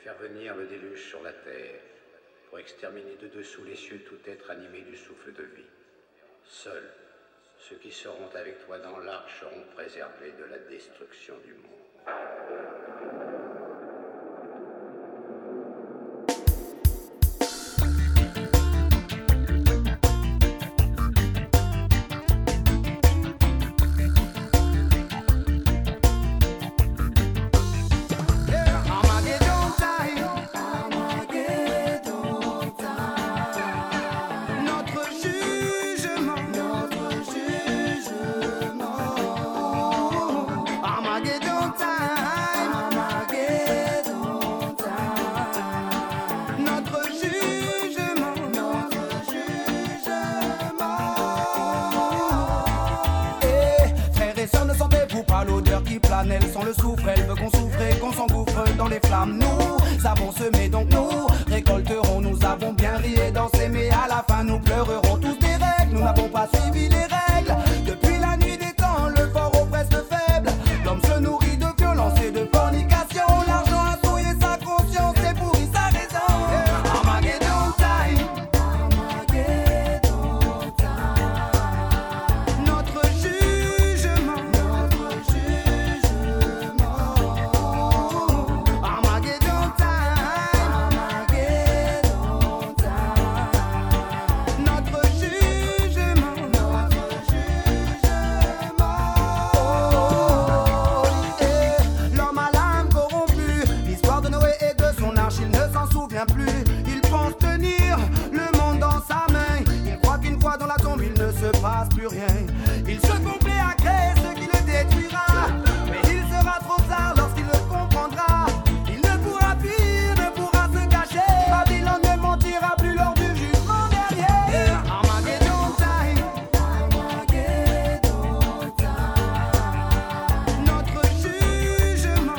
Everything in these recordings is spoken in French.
faire venir le déluge sur la terre, pour exterminer de dessous les cieux tout être animé du souffle de vie. Seuls ceux qui seront avec toi dans l'arche seront préservés de la destruction du monde. Elles sont le souffle, elles veulent qu'on souffre et qu'on s'engouffre dans les flammes. Nous avons semé, donc nous récolterons. Nous avons bien ri et dansé, mais à la fin nous pleurerons tous des règles. Nous n'avons pas suivi les règles. Depuis la nuit des temps, le fort oppresse le faible. L'homme se nourrit de violence et de fornication. L'argent a souillé sa conscience et pourri sa raison. Armageddon time. Armageddon time. Notre jugement. Plus. Il pense tenir le monde dans sa main. Il croit qu'une fois dans la tombe il ne se passe plus rien. Il se complaît à créer ce qui le détruira. Mais il sera trop tard lorsqu'il le comprendra. Il ne pourra fuir, ne pourra se cacher. Babylone ne mentira plus lors du jugement dernier. Armageddon time. Armageddon time. Notre jugement.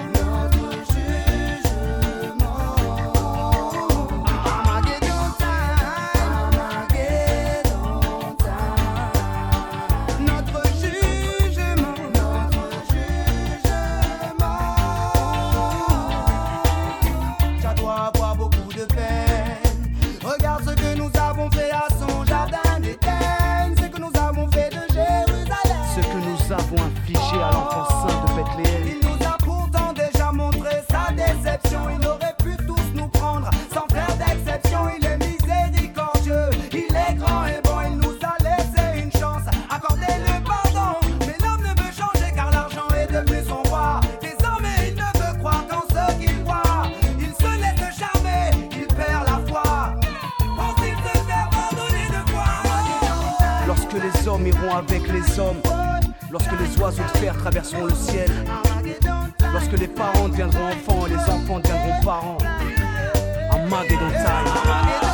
Infligé à l'enfant saint de Bethléem. Il nous a pourtant déjà montré sa déception. Il aurait pu tous nous prendre sans faire d'exception. Il est miséricordieux, il est grand et bon. Il nous a laissé une chance, accordé le pardon. Mais l'homme ne veut changer car l'argent est devenu son roi. Désormais il ne veut croire qu'en ce qu'il voit. Il se laisse charmer, il perd la foi. Pense-t-il se faire pardonner de quoi? Lorsque les hommes iront avec les hommes, lorsque les oiseaux de fer traverseront le ciel, lorsque les parents deviendront enfants et les enfants deviendront parents, Armageddon time.